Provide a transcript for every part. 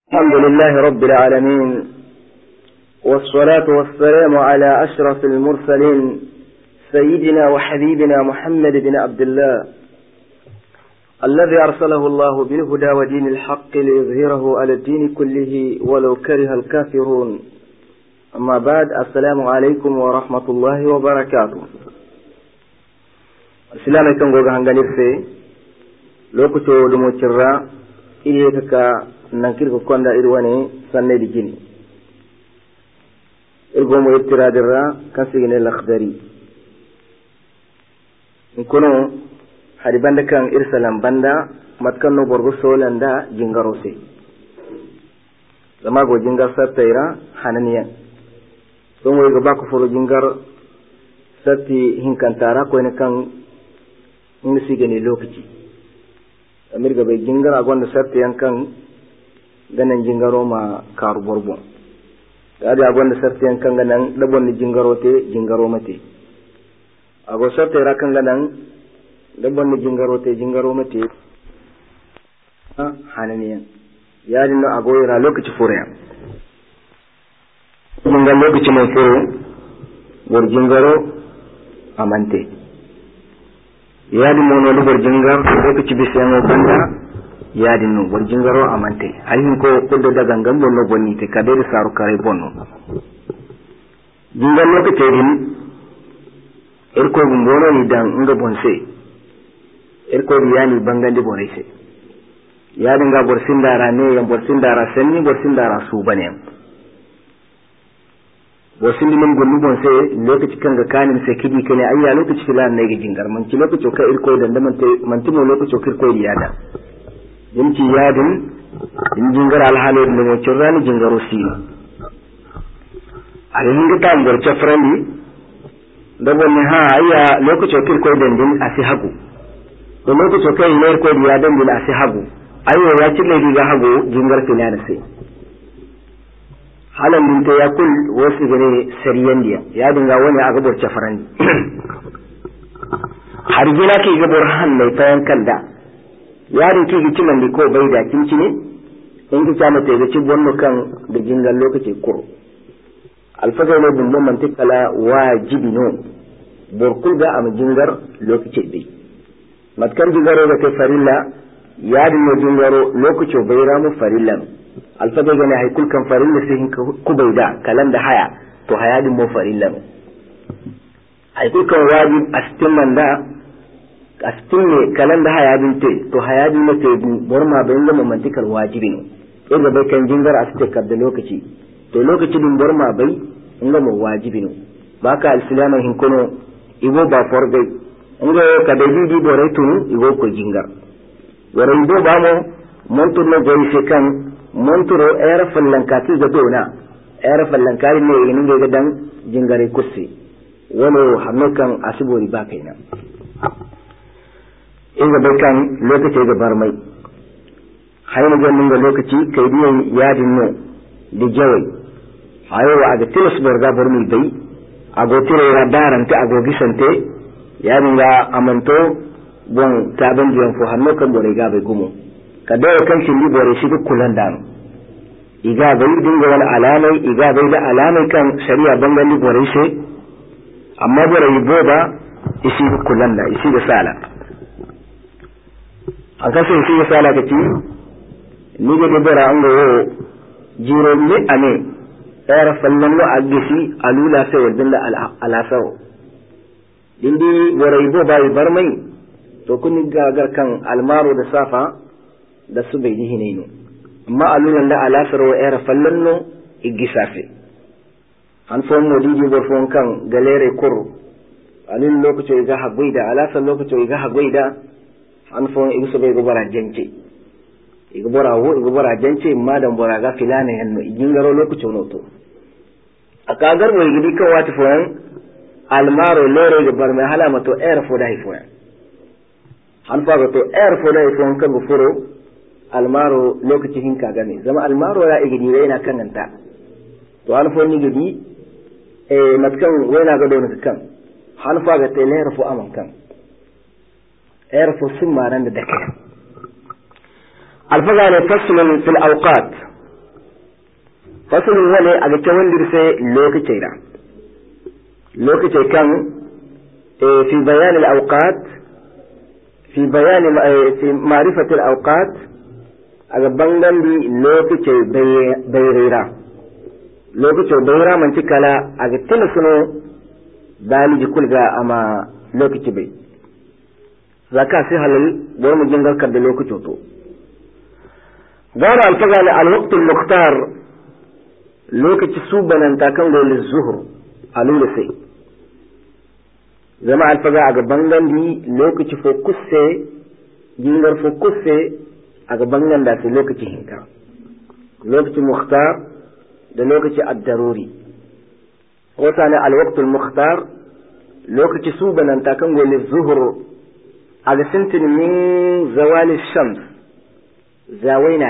الحمد لله رب العالمين، والصلاة والسلام على أشرف المرسلين سيدنا وحبيبنا محمد بن عبد الله الذي أرسله الله بالهدى ودين الحق ليظهره على الدين كله ولو كره الكافرون. أما بعد، السلام عليكم ورحمة الله وبركاته. السلام عليكم ورحمة الله لوكتو لموتشرا إليك nankir ko konda irwane sanne di jini irgo mo ittiradirra kan sigine lakhdari kono hadi banda kan irsalam banda matkan no borgo solanda jingarose zama go jingar sattaira hananiyan don wo go bako foro jingar satti hinkantara ko ne kan ngi sigene lokaci amirga be jingar agonda satti yankan ganan jingaro ma karu borbo gadi agonda sarti en kanga nan dabon ni jingaro te jingaro mate ago sarti ra kanga nan dabon ni jingaro mate hananiya yadi no ago ira lokaci fure jingal lokaci mai furo bor jingaro amante yadi mono do bor jingar lokaci bisemo banda yadin no bor jingaro amante ayin ko koddo daga ngam bonno bonni te kadere saru kare bonno jingal no ko tedin erko gumbono ni dan nga bonse erko yani bangande borese yadin ga bor sindara ne yan bor sindara sanni bor sindara su bane bor sindi min gonni bonse lokaci kanga kanin se kidi kene ayya lokaci filan ne ga jingar man ci lokaci ka erko dan da man timo lokaci kirko yada yimci yadin in jingar alhalo da mo cirrani jingaro sino ali hinga tam gor chafrandi da bonni ha ayya lokaci kirko dan din asi hagu to lokaci kai ne ko da yadan din asi hagu ayyo ya cille diga hagu jingar filana sai halan din ta yakul wasu gare sariyan dia ya dinga wani aga bor chafrandi har gina ki ga bor han mai tayan kanda yarin ki gici man ko bai da kinci ne in ki kama ta gaci bonno kan da jingal lokaci ko alfaga ne bun man tikala wajibi no borkul ga am jingar lokaci bai matkan jingaro ga ta farilla yarin ne jingaro lokaci bai ramu farilla alfaga ga ne hay kul kan farilla sai ku bai da kalan da haya to hayadin mo farilla hay kul kan wajib astimman da astin ne kalan da hayadin te to hayadin ne te borma bayin da mamantikal wajibi ne inda bai kan jingar aste kadda lokaci to lokaci din borma bai inda mu wajibi ne baka alislama hin kono igo ba forbe inda ka da didi borai tunu igo ko jingar warai do ba mo montur no goyi se kan monturo era fallankati ga dona era fallankari ne inin ga dan jingare kursi wano hannukan asibori ba kaina inga bai kan lokaci ga barmai hayna gonnin ga lokaci kai diyan yadin no da jawai hayo aga tilas borga barmi bai ago tire ya darante ago gisante yadin ga amanto bon taban jiyan fo hanno kan bore ga bai gumo ka dawo kan shi libore shi duk kulan dan iga bai dinga wal alamai iga bai da alamai kan shari'a bangan libore shi amma bore boba isi kulan da isi da sala an kasan shi misala kace ni ga dabara an go jiro ne ane tsara fallan lo agisi alula sai wadin da alasaw dindi warai bo bai barmai to kun ga kan almaro da safa da su bai dihi ne amma alulan da alasar wa era fallan no igisafe an fon modiji bo fon kan galere kur alin lokaci ga hagwaida alasar lokaci ga hagwaida an fon igu sobe igu bara jance igu bara jance madan bora ga filana yanno igingaro lokaci noto akagar mo igidi kan wati fon almaro lere ga bar mai halama to air fo dai fon an fa to air fo dai fon kan furo almaro lokaci hinka gane zama almaro ya igidi yana kananta to an fon ni gidi matkan wayna ga don kan han fa ga telere fo aman kan اعرفوا ثم عند الدكة الفضل فصل في الأوقات fasalin wani a ga tawandir sai lokaci kan fi bayan al-awqat fi bayan fi ma'rifat al-awqat a ga bangan bi lokaci bayrira man tikala a ga tilsuno daliji kulga ama lokaci bai zaka sai halal bor mu jingal kadda lokaci to gara alfaga al-waqt al-mukhtar lokaci su bananta kan gole zuhur a lula sai zama alfaga a gaban gandi lokaci fokusse jingar fokusse a gaban ganda sai lokaci hinka lokaci mukhtar da lokaci ad-daruri wata ne al-waqtul mukhtar lokaci su bananta kan gole zuhur a ga sintin min zawali shams zawaina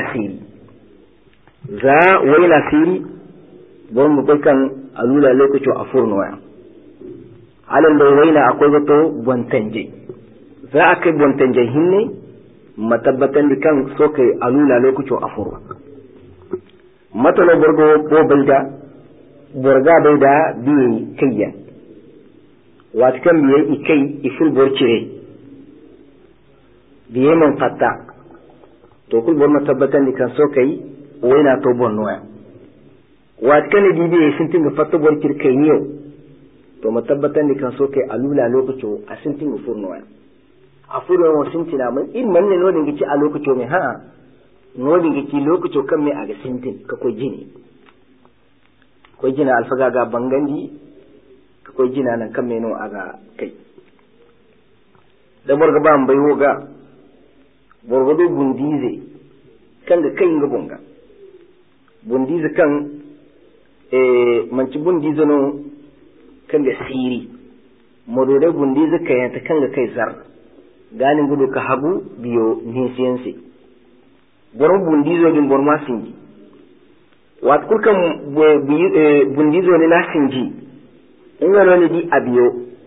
siri don mu kan alula lokacin a furnoya halin da waina akwai wato bontanje za a kai bontanje hinne matabbatan da kan so kai alula lokacin a furwa matalo borgo ko borga bai da biye kayya wata kan biye ikai iful borcire biye man fatta to kul bor matabbatan da kan so kai waina to bonnoya wat kan dibe sun tinga fatta bor kirkai ne to matabbatan ni kan so kai alula lokaci a sun tinga furnowa a furnowa sun tina mun in manne no dinga ci a lokaci mai ha no dinga ci lokaci kan mai a ga sintin ka koi jini alfaga ga bangandi ka koi jina nan kan mai no a ga kai da borga ba bai woga borgodo bundize kan ga kai ga bonga bundize kan manci bundize no kan ga siri modore bundize kayan ta kan ga kai zar ganin gudu ka hagu biyo ninsiyansi boron bundize din borma sinji wat kurkan bundize ne na sinji in ga ne di abiyo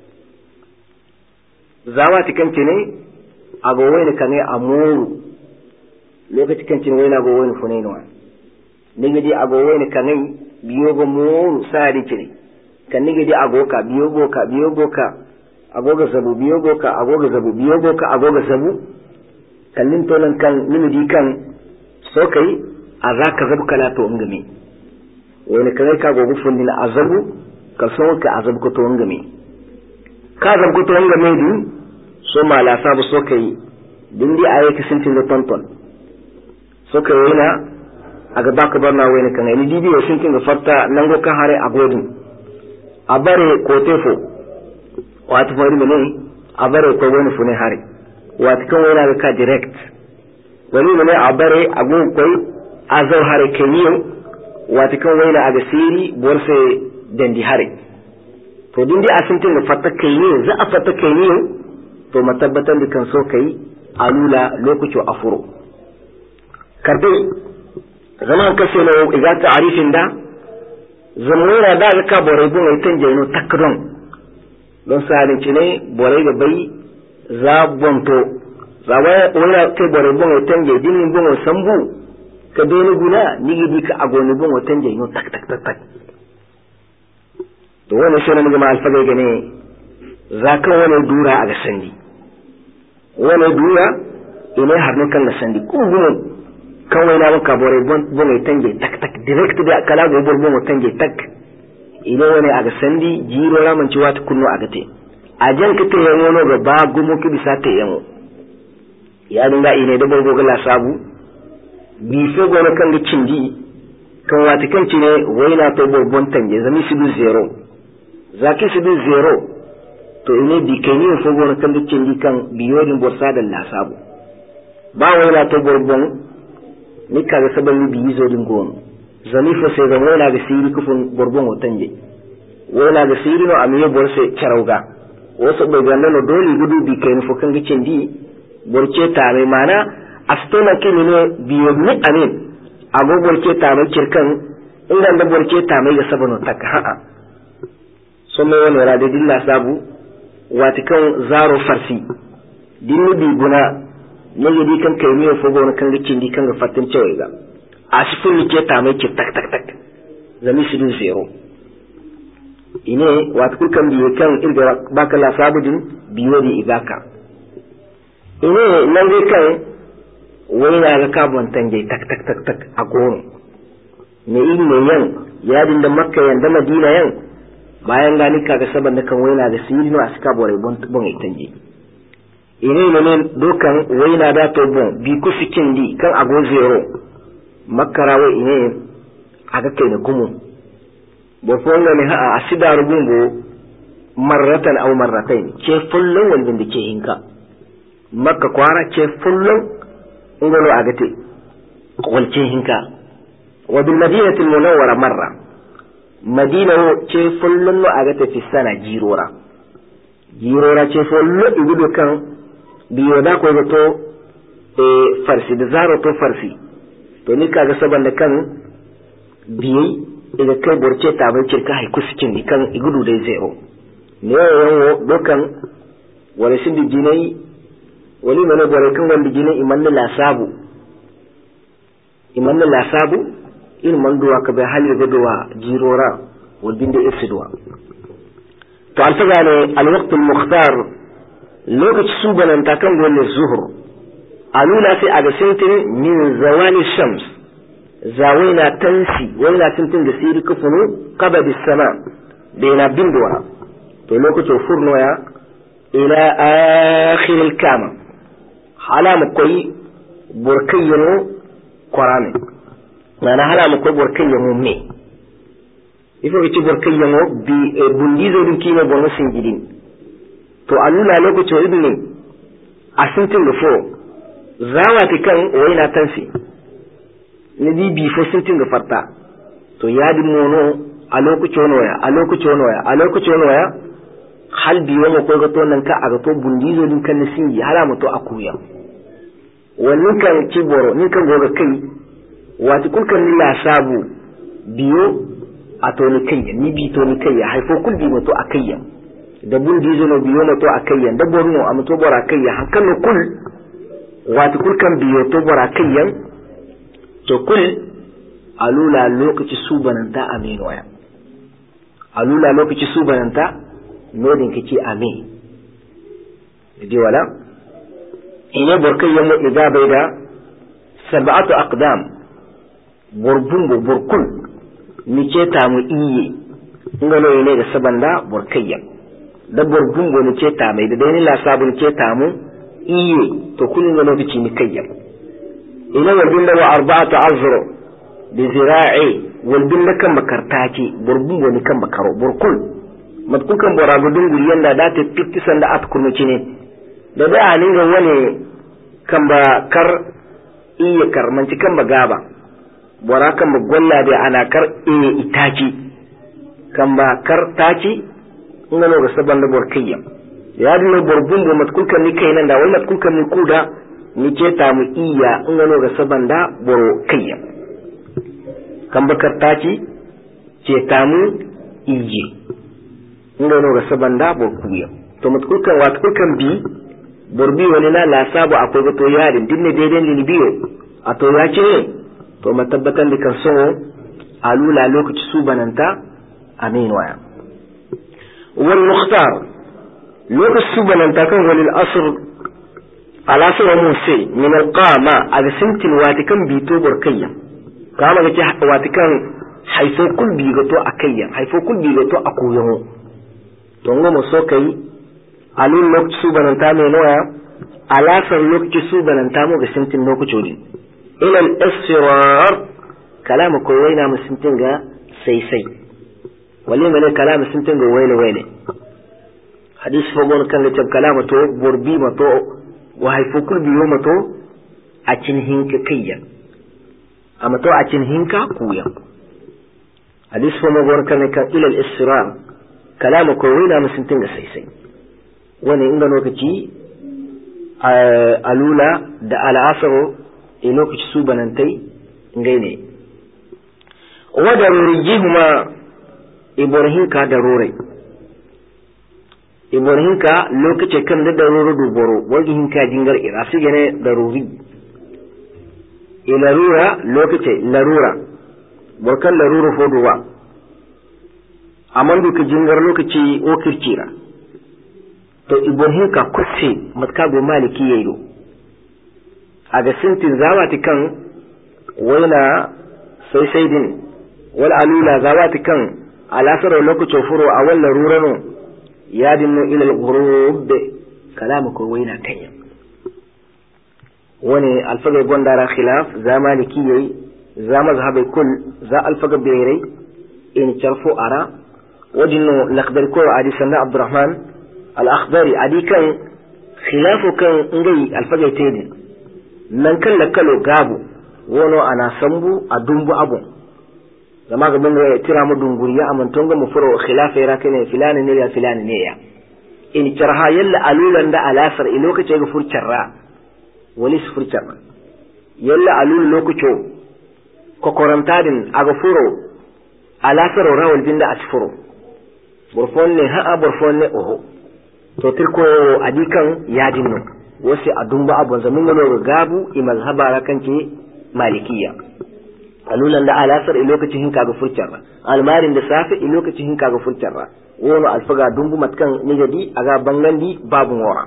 zawa tikance ne ago wani kan a moru lokaci kan cin wani ago wani funai no nigidi ago wani kan biyo go moru sari cire kan nigidi ago ka biyo go ka agoga zabu biyo go ka agoga zabu biyo go ka agoga zabu kallin tolan kan nimidi kan so kai azaka zabu kala to ngame wani kan ka gogo fundin azabu ka so ka azabu ko to ngame ka zabu ko to ngame din so mala sabu so kai dindi aye ka sintin da tonton so kai yana aga baka barna wani kan ni dibiyo sintin ga farta nango kan hare agodin abare ko tefo wata fari mene abare ko wani fune hare wata kan wani ka direct wani mene abare agon koi azau hare keniyo wata kan wani aga siri borse dandi hare to dindi asintin ga farta keniyo za a farta keniyo to matabbatan da kan so kai alula lokacin afuro kardai zaman kashe na iga ta'arifin da zamura da ka bore gun ai tanje no takron don salin cine bore ga bai za bonto za wala kai bore gun ai tanje dinin gun sambu ka dole guna nigi di ka agoni gun ai tanje no tak to wannan shi ne ga alfaga gane za ka wani dura a ga sandi wani dura ina har ne kan sandi ko gun kawai na maka bore bon ai tange tak direct da kala go bor bon tange tak ina wani aga sandi jiro raman ci wata kunno aga te a jan ka te yango no ga ba gumo ki bisa te yango ya dinga ina da borgo ga la sabu bi so go kan ga cindi kan wata kan ci ne waina to bor bon tange zami su du zero zaki su du zero to ina bi kai ne so go kan ga cindi kan biyodin borsa da la sabu ba waina to bor bon ni kaga saban ni biyi zo din gon zami fo se ga wala ga siri kufun borbon wotanje wala ga siri no amiye borse charauga wasu bai ganna no dole gudu bi kai fo kan gicin di borce ta mai mana astona kini ne biyo ni amin ago borce ta mai kirkan inda da borce ta mai ga sabano tak ha'a so mai wani rade dilla sabu watikan zaro farsi dinni bi guna nage di kan kai miyo fogo na kan gicin di kan ga fatin cewa ga a sifin ke ta mai ki tak zami shi zero ine wat kulkan biye kan irga baka la sabudin biyo di ibaka ine nan dai kai wai na ga kabon tange tak tak tak tak a gono ne in ne yan yadin da makka yan da madina yan bayan gani kaga saban da kan wai na da sirri a suka bore bon ai tange ine ne dokan wai na da to bon bi ku fikin di kan ago zero makara wai ine aga kai da gumu bo fonga ne ha asida rubungo marratan aw marratayn ce fullun wanda dake hinka makka kwara ce fullun ngolo agate walce hinka wa bil madinati al munawwara marra madina ce fullun no agate fi sana jirora ce fullu igudo kan biyo da ko to farsi da zaro to farsi to ni kaga saban da kan biyai daga kai borce ta bai cirka haiku cikin kan igudu dai zero ne yawo dokan wala sin di jinai wali mana gore kan wanda jinai imanna la sabu in manduwa ka bai hali gadowa jirora wadin da ifsidwa to alfaga ne alwaqt almukhtar lokaci su bananta kan golle zuhur alula sai aga sintin min zawali shams zawina tansi wala tintin da siri kufunu qabadi sama baina bindwa to lokacin furno ya ila akhir al-kama halam koy burkayno qur'ani mana halam koy burkayno me ifo ci burkayno bi bundizo din kima bono singidin to alula lokacin ibni asintin da fo zawati kan wayna tansi ne bi fo sintin ga farta to yadi mono a lokacin waya hal biyo mo ko gato nan ka aga to bundizo din kan singi hala mo to akuya wannan kan kiboro nin kan goga kai wati kulkan ni la sabu biyo a to ni kai ni bi to ni kai haifo kul bi mo to akayya da bundizo no biyo mo to akayya da borno am to bora akayya hakan no kul wati kulkan biyo to bora akayya to kul alula lokaci su bananta amin waya alula lokaci su bananta nodin kace amin idi wala ina burkai yamma idza baida sab'atu aqdam burbun burkul ni ce ta mu iye ngalo ne da sabanda burkayya da burbun go ni ce ta mai da dai la sabun ce ta mu iye to kullun ngalo bici ni kayya ina warbin da wa arba'atu azru bi zira'i walbin da kan makartaci burbun go ni kan makaro burkul matkukan borago dunguri yanda da ta fittisan da at kurnuci ne da da anin ga wani kan ba kar iya karmanci kan ba gaba bora kan ba golla da ana kar itaci kan ba kar taci ngano ga saban da borkiyya ya dinga burbun go matkukan ni kai nan da wani matkukan ni kuda ni ce ta mu iya ngano ga saban da borkiyya kan ba kar taci ce ta mu ije ngano ga sabanda borkuya to matkulkan watkulkan bi borbi wani na la sabu akwai gato yarin dinne daidai ni biyo a to ya ce to matabbatan da kan so alula lokaci su bananta amin waya wal mukhtar lokaci su bananta kan walil asr ala sura musa min al qama aga sintil watikan bi to borkayya kama ga watikan haifo kul bi gato akayya haifo kul bi gato akuyo to ngomo so kai alun lokaci su bananta me noya alasar lokaci su bananta mu ga sintin lokaci din ila al-israr kalama ko waina mu sintin ga sai wali mene kalama sintin ga waile hadis fa gon kan da kalama to borbi ma to wa haifukul biyo ma to a cin hinka kayya amma to a cin hinka kuya hadis fa gon kan ila al-israr kalama ko wina musuntin ga sai wani inda lokaci alula da al'asaro a lokaci su banantai ngai ne wadda rurijihuma ibrahimka da rore ibrahimka lokaci kan da rore duboro wajihinka jingar ira su gane da ruri ilarura lokaci larura borkan larura fodowa amandu ka jingar lokaci o kirkira to ibohin ka kusse matka go maliki yayo aga sintin zawati kan waina sai din wal alula zawati kan alasar lokaci furo a wallan rurano yadinu ila al-ghurub kalamu ko waina kanya wani alfaga gondara khilaf za maliki yayi za mazhabai kul za alfaga birai in charfu ara wajinu lakhdar ko adi sanna abdurrahman al-akhdari adi kan khilafu kan ngai alfaga tedin nan kan lakalo gabu wono ana sambu a dumbu abu zama ga mun tira mu dunguriya amanton ga mu furo khilafa yara kane filani ne ya filani ne ya in charha yalla alulan da alasar in lokaci ga furcarra wani su furcarra yalla alul lokaci kokorantadin aga furo alasar rawal binda asfuro burfon ne ha burfon ne oho to tirko adikan yadinno wasi adumba abun zamin gano gabu imazhaba rakanci malikiya alulan da alasar in lokacin hinka ga furcarra almarin da safi in lokacin hinka ga furcarra wono alfaga dumbu matkan nigadi aga bangandi babu wora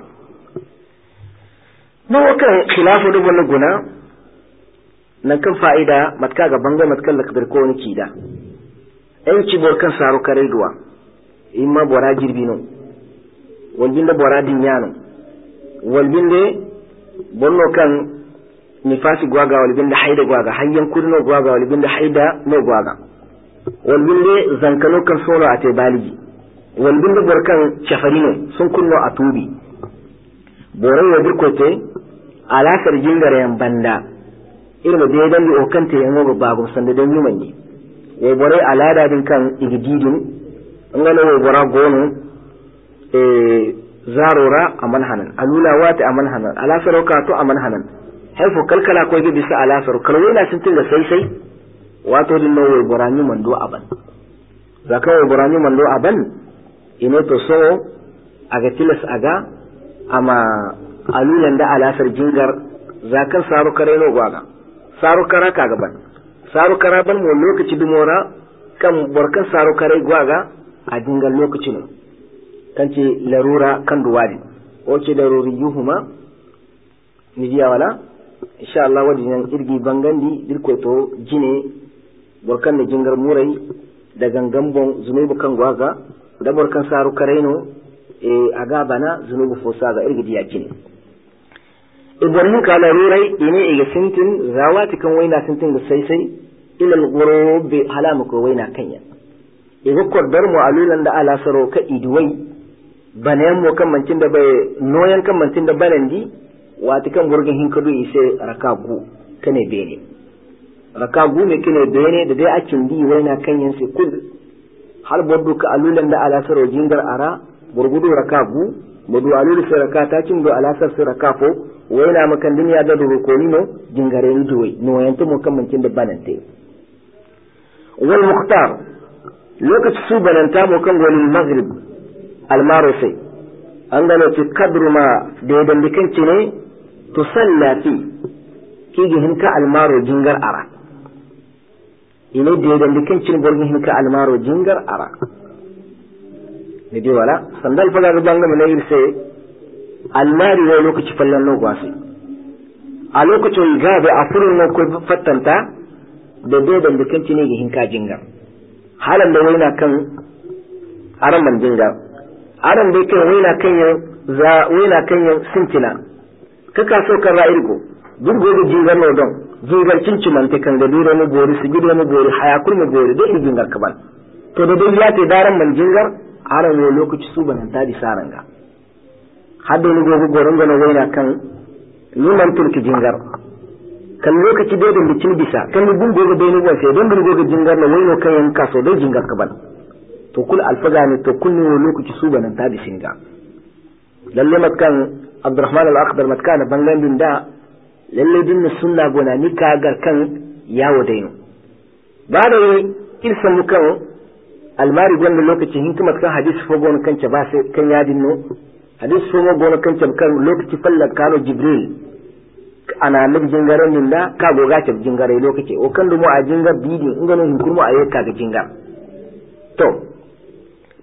no kan khilafu da wannan guna nan kan fa'ida matka ga bangai matkan lakbar ko ni kida en ci bor kan saru kare duwa imma bora jirbino walbinde bora dinyano walbinde bonno kan nifasi gwaga walbinde haida gwaga hayyan kudno gwaga walbinde haida no gwaga walbinde zankano kan solo ate baliji walbinde borkan chafarino sun kunno a tubi borai wa dirkote alasar jingare yan banda irin da ya dambi okante yan gogo babu sanda dan yumandi wai borai alada din kan igididin an gano wai bora gono zarora a manhanan alula wata a manhanan alasar kato a manhanan haifu kalkala ko ga bisa alasar kalwai na sun tinga sai wato din no wai bora ni mando aban zaka wai bora ni mando aban ine to so aga tilas aga ama alulan da alasar jingar zakan saru kare no gwaga saru kara kaga ban saru kara ban mo lokaci dumora kan borkan saru kare gwaga a jingar lokaci no kanci larura kan duwadi oce daruri yuhuma nijiya wala insha Allah wajen irgi bangandi dirko to jine borkan da jingar murai da gangambon zunubu kan gwaga da borkan saru kareno aga bana zunubu fosa ga irgi diya jine ibrahim kala rurai ine iga sintin zawati kan waina sintin ga sai ila al-ghurub halamu ko waina kanya iga kodar mu alulan da ala saro ka idwai banayan mu kan mancin da bai noyan kan mancin da balandi wati kan burgin hinkadu ise rakagu kane bene rakagu me kine bene da dai akin di waina kanyan sai kul har boddu ka alulan da ala saro jingar ara burgudu rakagu bodu alulu sai rakata kin do ala sar rakafo waina makan dunya da rukoni no jingare ni duwai noyan to mu kan mancin da balante wal mukhtar lokaci su balanta mu kan golin maghrib almarusai an gano ci kadru ma da ya dambikanci ne to sallafi kigi hinka almaro jingar ara ine da ya dambikanci ne borgin hinka almaro jingar ara ne dai wala sandal faga ga banga mun yi sai almari wai lokaci fallan no gwasi a lokacin gabe a furin no ko fattanta da da dambikanci ne ga hinka jingar halan da waina kan araman jingar aran dai kai waina kanyan sintina kaka so kan ra'irgo duk gobe jingar no don jingar cinciman te kan da dure mu bori su gide mu bori hayakul mu bori da in jingar kabal to da dai ya te daran man jingar aran ne lokaci su banan ta di saranga hadda ni gobe goron gano waina kan ni man turki jingar kan lokaci dai da bicin bisa kan ni gun gobe dai ni gon sai don gobe jingar no waino kanyan kaso dai jingar kabal to kul alfaga ne to kullu lokaci su banan ta bi singa lalle matkan abdurrahman al-akhdar matkana bangan din da lalle din sunna gona ni kagar kan yawo daino ba da irsan mukan almari gonda lokaci hin kuma kan hadisi fo gona kan ba sai kan yadin no hadisi fo gona kan kan lokaci fallan kano jibril ana nabi jingaren din da ka goga ta jingare lokaci o kan dumo a jingar bidin ingano hin kuma a yakka ga jingar to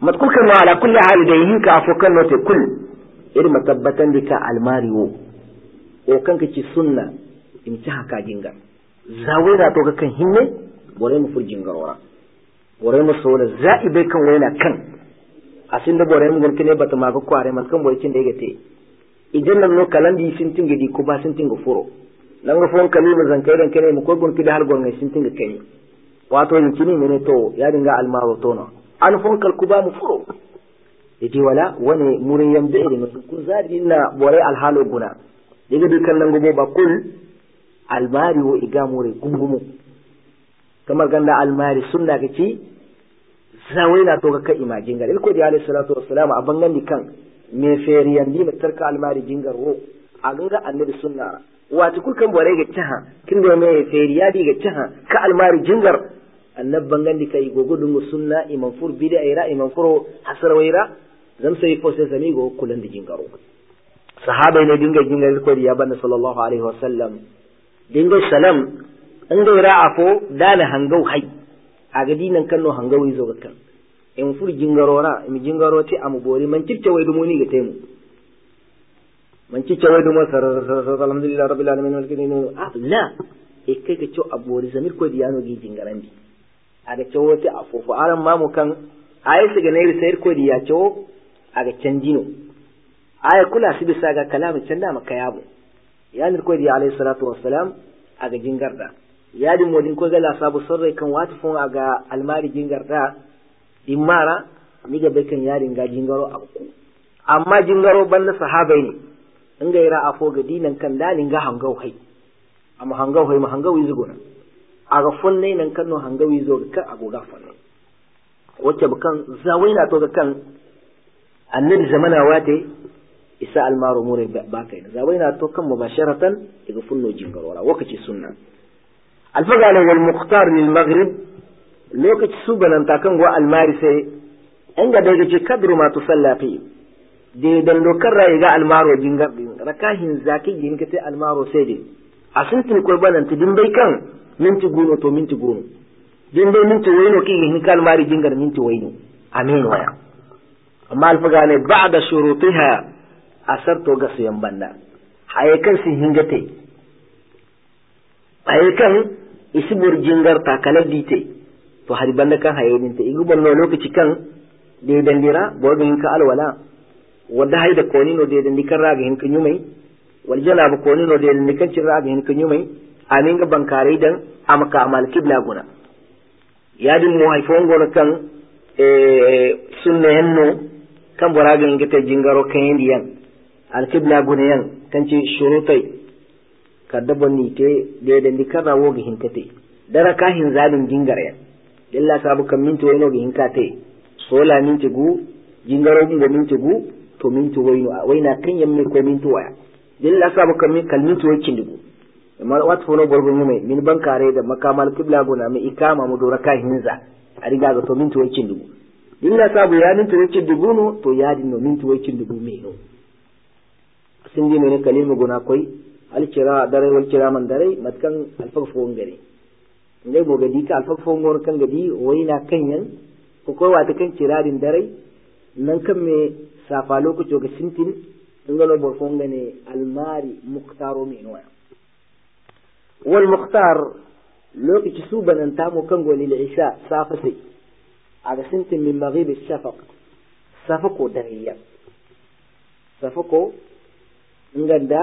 matkul kan ala kulli hal da yin ka afokan note kul irin matabbatan dika almariwo o kanka ci sunna in ci haka jinga zawai da to ga kan hinne bore mu furjin garora bore mu sola za'ibe kan waina kan asin da bore mu gurkine bata ma ga kware matkan bore cin da yake idan nan no kalandi sin tinga di ko ba sin tinga furo nan ga fon kalima zan kai dan kene mu ko gun kida har gon sin tinga kai wato yin kini ne to ya dinga almaro to no an fon kal ku ba mu furo idi wala wani murin yambe ne ku zadi na bore alhalo guna diga dukan nan gobo ba kul almari wo iga more gungumu kamar ganda almari sunna kace zawai na to ga kai imajin gar ilko di alayhi salatu wassalam a bangan di kan me feriyan di tarka almari jingar wo a ganga annabi sunna wato kulkan bore ga taha kin da me feriya di ga taha ka almari jingar annab bangan di kai gogo dungu sunna imam fur bida ira imam furo hasrawaira zam sai ko sai zami go kulan di jingaro sahaba ne dinga jingar ko di ya banda sallallahu alaihi wasallam dingo salam an ga ra'afo dana hangau hai a ga dinan kanno hangau zo ga kan in fur jingarora mi jingaro ti amu bori man cicce wai dumuni ga temu man cicce wai dumo alhamdulillah rabbil alamin wal kirimin la e kai ga cho abori zamir ko diyano gi jingarandi aga cho wote afofo aran mamu kan ayi siga ne sayar ko diya cho aga canjino aya kula su bisa ga kalamin canda maka yabo ya nirko di alayhi salatu wassalam aga jingarda ya di modin ko gala sabu sorre kan wata fon aga almari jingarda dimara ni ga bekan yarin ga jingaro akku amma jingaro banda sahabai ne in ga ira afo ga dinan kan dalin ga hangau hai amma hangau hai ma hangau yi zuguna aga fonne nan kan no hangau yi zo ga agoga fonne wacce bukan zawaina to ga kan annabi zamana wate isa almaro mure ba kai zawaina to kan mubasharatan daga funno jingaro wala wakaci sunna alfagala wal mukhtar lil maghrib lokaci su bananta kan go almari sai an ga daga ce kadru ma tusalla fi de dan dokar rai ga almaro jingar din rakahin zaki gin ka sai almaro sai de asintin ko bananta din bai kan minti guno to minti guno din dai minti waino ki hin kalmari jingar minti waino amin waya amma alfagala ba'da shurutiha asarto ga siyan banda haye kan sin hingate haye kan isibur jingar takalar dite to hari banda kan haye din te igu bonno lokaci kan de dandira bodin ka alwala wanda hayda koni no de dandikan raga hin kan yumai wal janaba koni no de dandikan cin raga hin kan yumai amin ga bankare dan amaka amal kibla guna yadin mu haifon gona kan sunna henno kan boraga ngite jingaro kan indiyan alkibla gunayan kanci shurutai kadda bonni te de dandikan rawo ga hinkate dara ka hin zalin jingare illa sabu kan minti wayno ga hinkate sola minti gu jingaro go minti gu to minti wayno wayna kan yamme ko minti waya illa sabu kan minti wakin dugu amma wat fono borgo mume min bankare da makamal kibla guna mai ikama mu dora ka hinza a riga ga to minti wakin dugu illa sabu ya minti wakin dugu no to ya dinno minti wakin dugu me no sindi mene kalima guna koi alkira dare wal kira man dare matkan alfafo ngare ngai bo gadi ka alfafo ngor kan gadi wayna kanyan ko ko wata kan kiradin dare nan kan me safa lokaci ga sintin ngalo bor fo ngane almari muqtaro min wa wal muqtar lokaci subanan tamu kan goli da isha safa sai aga sintin min maghrib ash-shafaq safako dariya safako nganda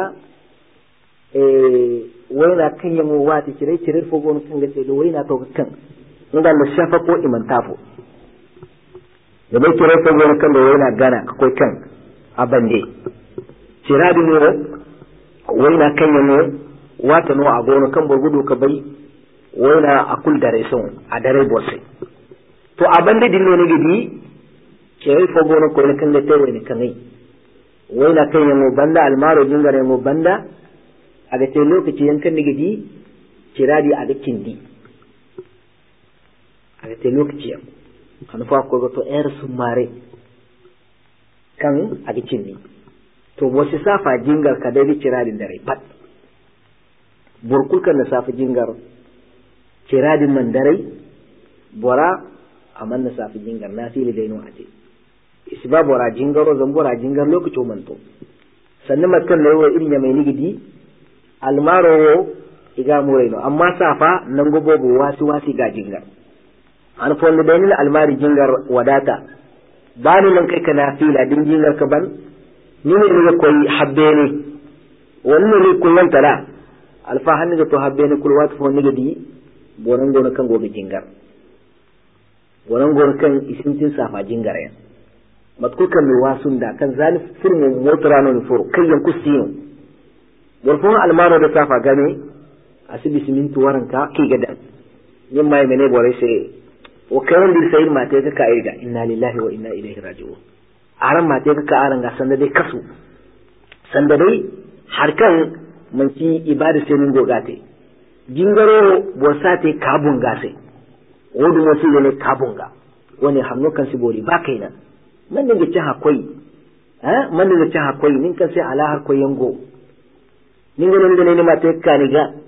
wayna kan yamo wati cire fo gon kan gace do wayna to kan nganda safako iman tafo da bai kira ta gona kan da wayna gana akwai kan abande ciradi ne wayna kan yamo wata no a gona kan burgudu ka bai wayna akul dare son a dare bose to abande dinno ne gidi kire fo gona ko ne kan da tayi ne kanai wayna kan yamo banda almaro jingare yamo banda aga te lokaci yankan ne gidi ciradi aga kindi aga te lokaci yam kan fa ko to sumare kan aga kindi to wasu safa jingar ka dai ciradin dare pat burkul kan na safa jingar ciradin man dare bora aman na safa jingar na fili dai no ate isbabu ra jingaro zambo ra jingar lokaco manto sannan matkan lawo irin ya mai nigidi almaro iga mureno amma safa nan gobobo wasi ga jingar an fonda da ni almari jingar wadata bani nan kai kana fila din jingar ka ban ni ne ga koyi habbe ne wannan ne kullun tala alfa hanni ga to habbe ne kulwat fo ni gadi bonan gona kan gobe jingar bonan gona kan isintin safa jingar ya matkukan mai wasun da kan zani firmu motora non furu kayyan kusino warfon almaro da safa gane asibi simintu waranka ki gada yin mai mene bore sai o kayan dir sai ma ta ka aida inna lillahi wa inna ilaihi raji'un aran ma ta ka aran ga sanda dai kasu sanda dai harkan manci ibada sai nin gogate jingaro bosate kabun gase wodu mo sai ne kabun ga wani hannu kan sibori ba kaina man dinga ci hakoi man dinga ci hakoi nin kan sai ala har koyango nin ga ne ma ta ka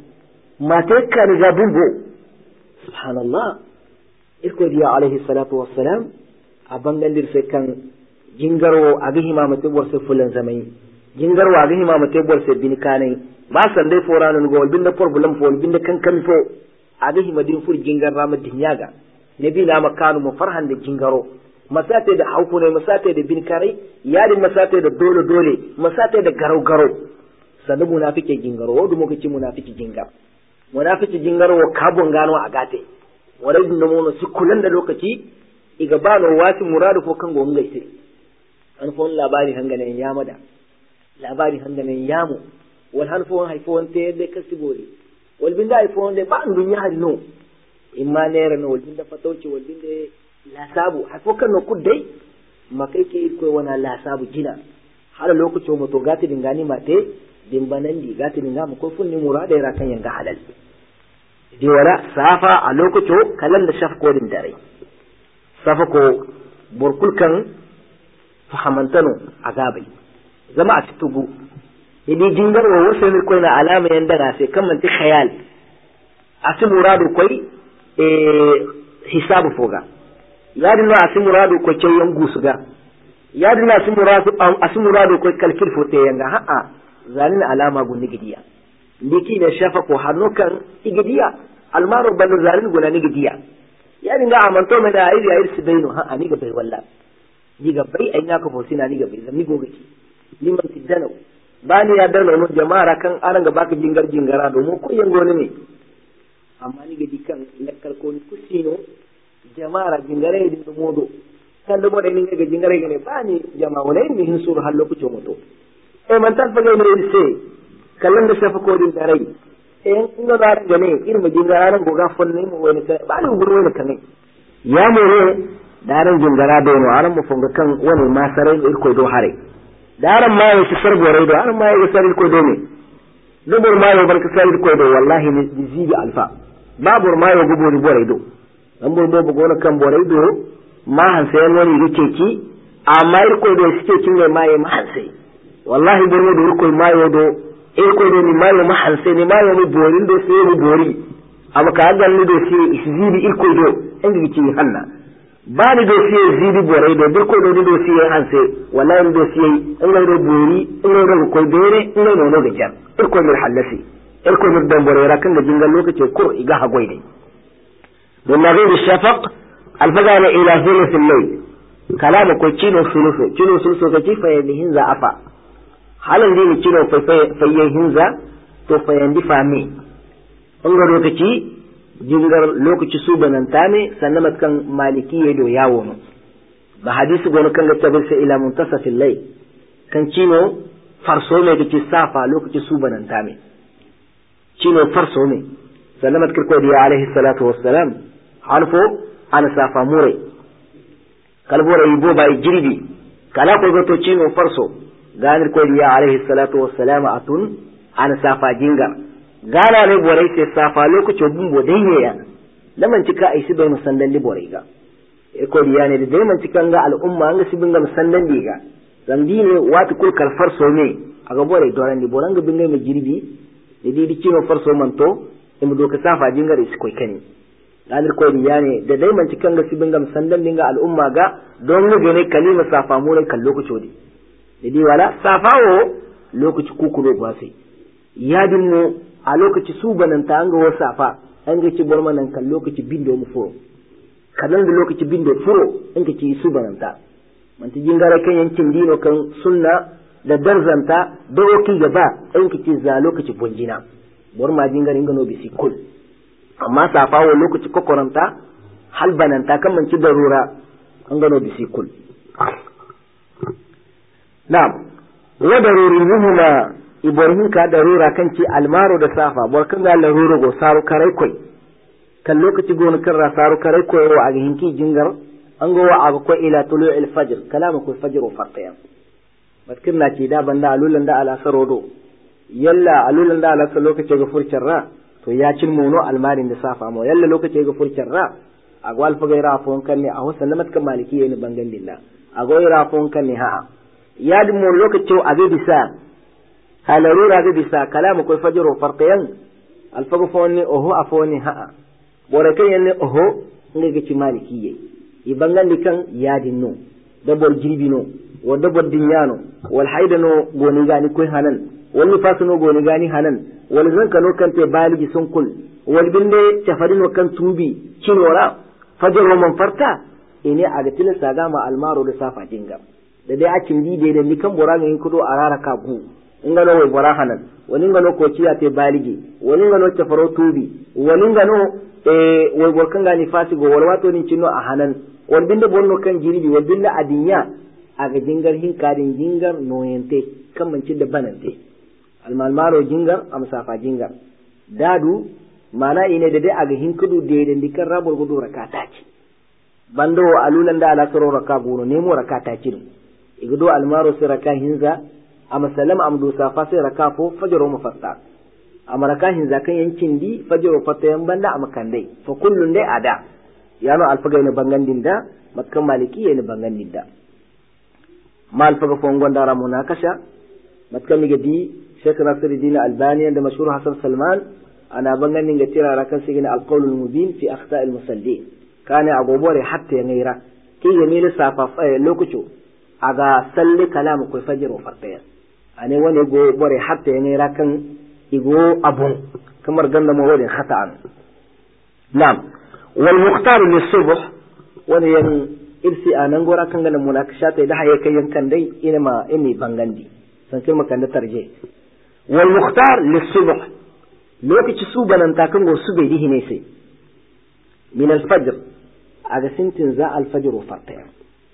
ni ga bumbo subhanallah iko diya alaihi salatu wassalam a bangandir sai kan jingarwo a ga himamata borse fulan zamai jingarwo a ga himamata borse bin kanai ba san dai forano go bin da problem fo bin da kan fo a ga himadin fur jingar rama dinyaga nabi na makanu mu farhan da jingaro masate da hauku ne masate da bin kanai yadin masate da dole masate da garau sanu munafike jingaro wodu muka ci munafiki jingar munafiki jingarwo kabon gano a gate waradin da mono su kullun da lokaci iga bano wasi muradu ko kan gonga ite an fon labari hangane ya mada labari hangane ya mu wal han fon hay fon te de kasibori wal binda hay fon de ba ndun ya halno imma nere no wal binda fatauci wal binda la sabu hay fo kan no kuddai makai ke ko wana la sabu jina hala lokaci mo to gati dingani mate dimbanandi gati dingam ko funni murada ra kan yanga halal di wala safa a lokacin kalan da shaf kodin dare safa ko burkulkan fahamantano a gabai zama a tugu idi jingar wa wasu ne koi na alama yanda na sai kan manti khayal asu muradu koi hisabu foga yadin na asu muradu ko ce yan gusuga yadin na asu muradu koi kalkil fote yanga ha'a zalin alama gunni gidiya ndiki ne shafa ko hanukan igidiya almaro banu zalin guna ni gidiya ya dinga amanto me da ayi ayi sibaino ha ani ga bai walla ni ga bai ai naka fosina ni ga bai zami gogaci ni man tidano bani ya darno no jama'a kan aranga baka jingara do mo ko yango ne amma ni ga dikan lakkar ko ni kusino jama'a jingare din modo kan do bodai ni ga jingare ne bani jama'a wala ni hin sur hallo ku chomoto e man tan fagai ne sai kallon da shafa kodin da rai in ga da gane irin jingara go ga fonne mu wani kai ba ni gurwo ne kan ya more daran jingara da no aran mu funga kan wani masarai irko do hare daran ma ya sar gore do aran ma ya sar irko do ne dubur ma ya barka sar irko do wallahi ni zibi alfa babur ma ya gubo ni bore do dan bo bo gona kan bore do ma han sai wani yake ki amma irko do suke kin ma ya ma han sai wallahi bore do irko ma ya do ko do ni mayo ma hanse ni mayo ni borin do sai ni bori amma ka ga ni do sai iszibi irko do inda ci hanna ba ni do sai zibi borai do dirko do do sai hanse wallahi do sai inda do bori inda do ko dore inda no no gajar irko ni halasi irko ni dan borai ra kan da jingal lokaci kur iga hagoi dai don na ga shafaq alfagana ila thuluth al-layl kalama ko cino sulusu ga kifa yadihin za afa halin da ne kino fayyan hinza to fayyan difa me an ga lokaci jingar lokaci su bananta ne sannan matkan maliki ya do yawo no ba hadisi gona kan ga tabar sai ila muntasafil lay kan kino farso me da safa lokaci su bananta me kino farso me sannan matkar ko da alaihi salatu wassalam halfo ana safa mure kalbora ibo ba jirbi kala ko to kino farso ganir ko diya alaihi salatu wassalam atun ana safa jinga gana ne borai sai safa lokacin bumbo danye ya laman cika ai su bai musandan li borai ga ko diya ne da dai man cikan ga al'umma an ga su binga musandan diga zambi ne wata kul kalfar so ne aga borai doran di boran ga binga mai jirbi da di kino farso manto in do ka safa jinga da su koi kani ganir ko diya ne da dai man cikan ga su binga musandan dinga al'umma ga don ga gane kalima safa mu ne kan lokaci wadi dai wala safawo lokaci kukulo ba sai yadin mu a lokaci su bananta an ga wasu safa an ga ci borma nan kan lokaci bindo mu furo kadan da lokaci bindo furo an ga ci su bananta man ti jingara kan yankin dino kan sunna da darzanta da oki gaba an ga ci za lokaci bonjina borma jingara ingano bisi kul amma safawo lokaci kokoranta hal bananta kan man ci darura an gano bisi kul na'am wa darurihuma ibrahim ka darura kan ci almaro da safa bor kan ga larura go saru karai koi kan lokaci gona kan ra saru karai koi wa aga hinki jingar an go wa aga ko ila tulu'il fajr kalama ko fajr wa farqiya batkin na ci da banda alulan da ala sarodo yalla alulan da ala lokaci ga furcin ra to ya cin mono almarin da safa mo yalla lokaci ga furcin ra agwal fa gaira fon kan ne a hosan na matkan maliki ne bangan dilla agoira fon kan ne ha ya dum mo lokaci a bi bisa halarura ga bisa kalamu ko fajr farqiyan alfago fonni oho afoni ha bore kan yanne oho ngi ci maliki yi ibangan dikan yadin no dabor jirbino wa dabor dinyano wal haidano goni gani koy hanan wal nifasano goni gani hanan wal zankano kan te baligi sun kul wal binde tafadino kan tubi cinora fajr man farta ine aga tilasa ga ma almaro da safa jinga da dai a cindi da ni kan bora ga yin kudo a rara ka gu ingano wai bora hanan wani ngano ko ciya te baligi wani ngano tafaro tubi wani ngano wai borkan ga ni fasi go wal wato ni cinno a hanan wal binde bonno kan jiribi wal binde adinya aga jingar hin kadin jingar noyente kan man ci da banante almalmaro jingar am safa jingar dadu mana ine da dai aga hin kudu de da dikan rabor gudu rakata ci bando alulan da ala soro raka gono nemo rakata ci igdo almaro sai raka hinza amma salam amdu safa sai raka fo fajro mufatta amma raka hinza kan yankin di fajro fatta yan banda amma kan dai fa kullun dai ada yano alfaga ne bangandin da makkan maliki ne bangandin da mal faga fo gonda ramuna kasha makkan mi gadi Sheikh Nasiruddin Albani da mashhur Hassan Salman ana bangandin ga tira rakan sigina alqawl almubin fi akhta almusallin kana agobore hatta yangira ki yamila safa lokaci aga salli kalam ko fajr fartaya ane wani go bore hatta yangira kan igo abun kamar ganda mo wani khata'an na'am wal mukhtar lis-subh wani yan irsi anan gora kan ganin munakashata da haye kai yankan dai ina ma ini bangandi san kai makan da tarje wal mukhtar lis-subh lokaci su bananta kan go su bai dihi ne sai min al-fajr aga sintin za al-fajr fartaya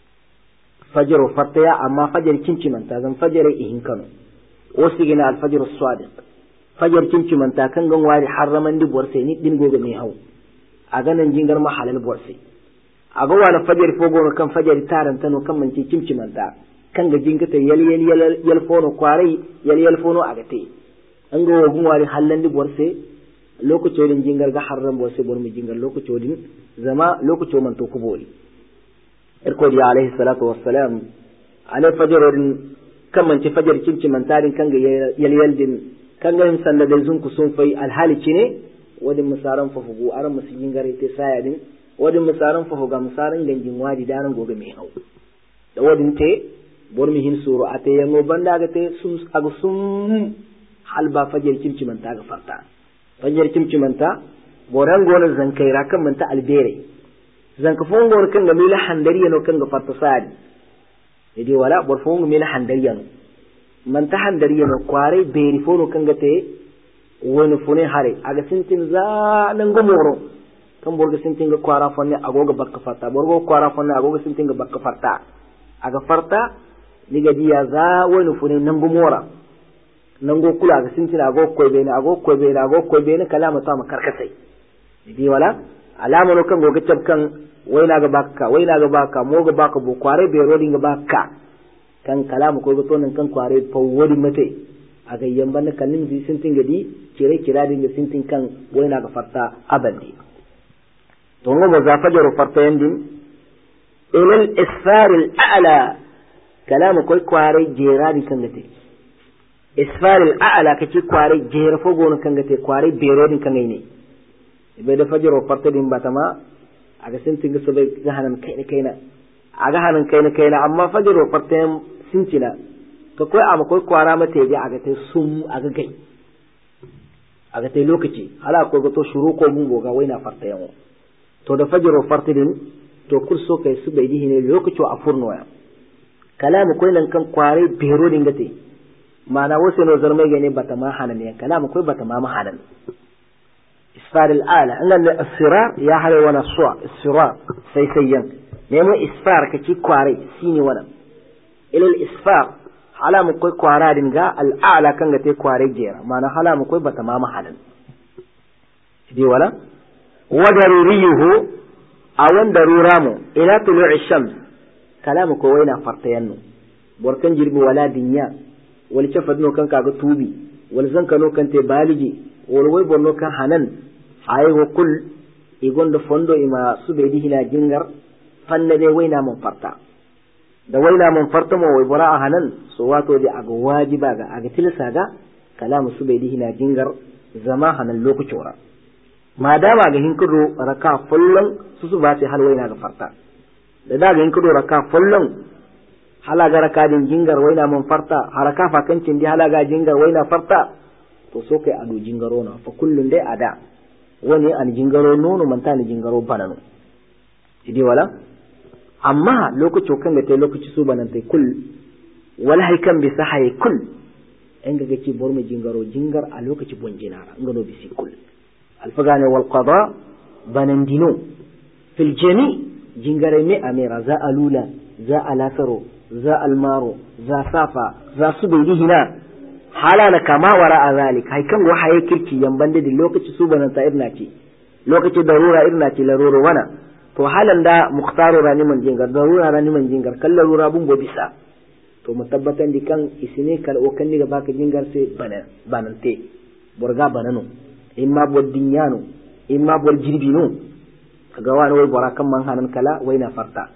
fajr fartaya amma fajr kinci manta zan fajr ihin kano wasu gina al-fajr as-sadiq fajr kinci manta kan gan wari harraman di borse ni din goga mai hau aga nan jingar ma halal borse aga wala fajr fogo kan fajr taranta no kan manci kinci manta kan ga jingata yal fono kwarai yal fono aga te an ga wogun wari hallan di borse lokacin jingar ga harran borse bor mi jingar lokacin zama lokacin man to kubori irko di alaihi salatu wassalam ala fajrin kan man ci fajar cinci man tarin kan ga yal din kan ga sanda da zunku sun fai alhalici ne wadin musaran fa fugu aran musu jingar te saya din wadin musaran fa ga musaran ganjin wadi daran gobe mai hau da wadin te bor mi hin suru ate yango banda ga te sum agu sum halba fajar cinci man ta ga farta fajar cinci man ta boran gona zankaira kan man ta albere zanka fongor kan ga mila handariya no kan ga farta sadi idi wala bor fongo mila handariya no man ta handariya no kware beri fono kan ga te woni fune hare aga sintin za nan go moro kan borga sintin ga kwara fonne agoga bakka farta borgo kwara fonne agoga sintin ga bakka farta aga farta diga diya za woni fune nan go mora nan go kula ga sintin agoga koy bene agoga koy bene kalama ta makarkasai idi wala alama no kan goga tabkan waina ga baka mo ga baka bo kware be rodin ga baka kan kalamu ko to nan kan kware fa wodi mate aga yamba na kanin bi sintin gadi kira din ga sintin kan waina ga farta abadi to ngo za fajaru farta yandin ila al-isfar al-a'la kalamu ko kware jeradi kan gate isfar al-a'la kace kware jera fo gono kan gate kware be rodin kan ne bai da fajaru farta din batama aga sintin ga sabai gahanan kaina aga hanan kai na amma fajiro fartayan sincina ka koi amma koi kwara mata yaji aga tai sum aga gai aga tai lokaci hala ko ga to shuru ko mun goga waina fartayan to da fajiro fartidin to kurso kai su bai dihi ne lokaci a furno ya kalamu koi nan kan kware bero dingate mana wasu no zarmai gane bata ma hanan ne kalamu koi bata ma hanan isfar al-ala an al-sirar ya hare wana suwa israr sayyan nemo isfar kaci kware shine wannan ila al-isfar halamu koi kwara dinga al-ala kan ga te kware jera mana halamu koi bata ma hanan di wala wa daruriyuhu awan daruramu ila tulu'i shams kalamu ko waina fartayanno borkan jirbi wala dinya wal chafadno kan kaga tubi wal zankano kan te baliji wal way bonno kan hanan ay go kul igondo fondo ima sube di hina jingar fanne de waina mon farta da waina mon farta mo way bora hanan so wato di aga wajiba ga aga tilsa ga kalamu sube di hina jingar zama hanan lokaci wara madama ga hinkuro raka fullun su ba sai hal waina ga farta da daga in kudo raka follon halaga raka din jingar waina mun farta haraka fa kancin di halaga jingar waina farta to so kai ado jingaro na fa kullun dai ada wani an jingaro nono man ta ni jingaro banano idi wala amma lokaci kan da tai lokaci su banan tai kul wala haikan bi sahay kul en ga ci bor mu jingaro jingar a lokaci bonjinara ngano bi si kul alfagane wal qada banan dino fil jami' jingare me amira za a lula za a lasaro za almaro za safa za su bai hina halala kama wara a zalik haikan wa haye kirki yamban da lokaci su banan ta irna ce lokaci darura irna ce laruro wana to halan da mukhtaru rani man jingar darura rani man jingar kallar rura bun go bisa to mutabbatan di kan isine kal o kan diga baka jingar sai banante borga banano imma bod dinyano imma bod jirbino aga wani wai barakan man hanan kala waina farta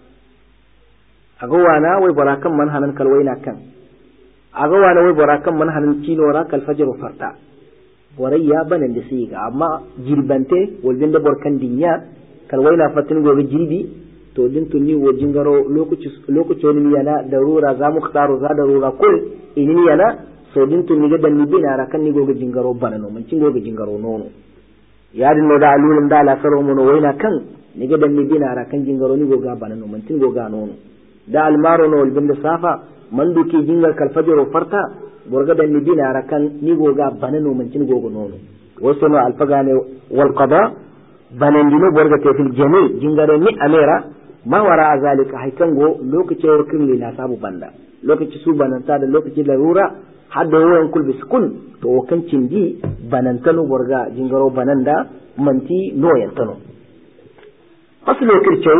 aga wana wai barakan man hanan kal waina kan aga wani wai barakan man hanan kino ra kal fajr farta warayya banan da sai ga amma jirbante waljin da barkan dinya kal waina fatin gobe jirbi to din tunni wo jingaro lokaci wani yana darura za mukhtaru za darura kul inini yana so din tunni ga dan ni bina ra kan ni gobe jingaro banano mun cin gobe jingaro nono yadin no da alulun da la saro mun waina kan ni ga dan ni bina ra kan jingaro ni goga banano mun tin goga nono da almaro no bin da safa man duki jingar kal fajr farta borga dan ni bina ra kan ni goga banano mun tin goga nono wasu no alfagane wal qada banan dino borga te fil jami jingare ni amera ma wara zalika haikan go lokaci warkin ne na sabu banda lokaci su bananta da lokaci larura hadda wayan kul biskun to kan cindi banantano borga jingaro bananda manti noyantano aslo kirce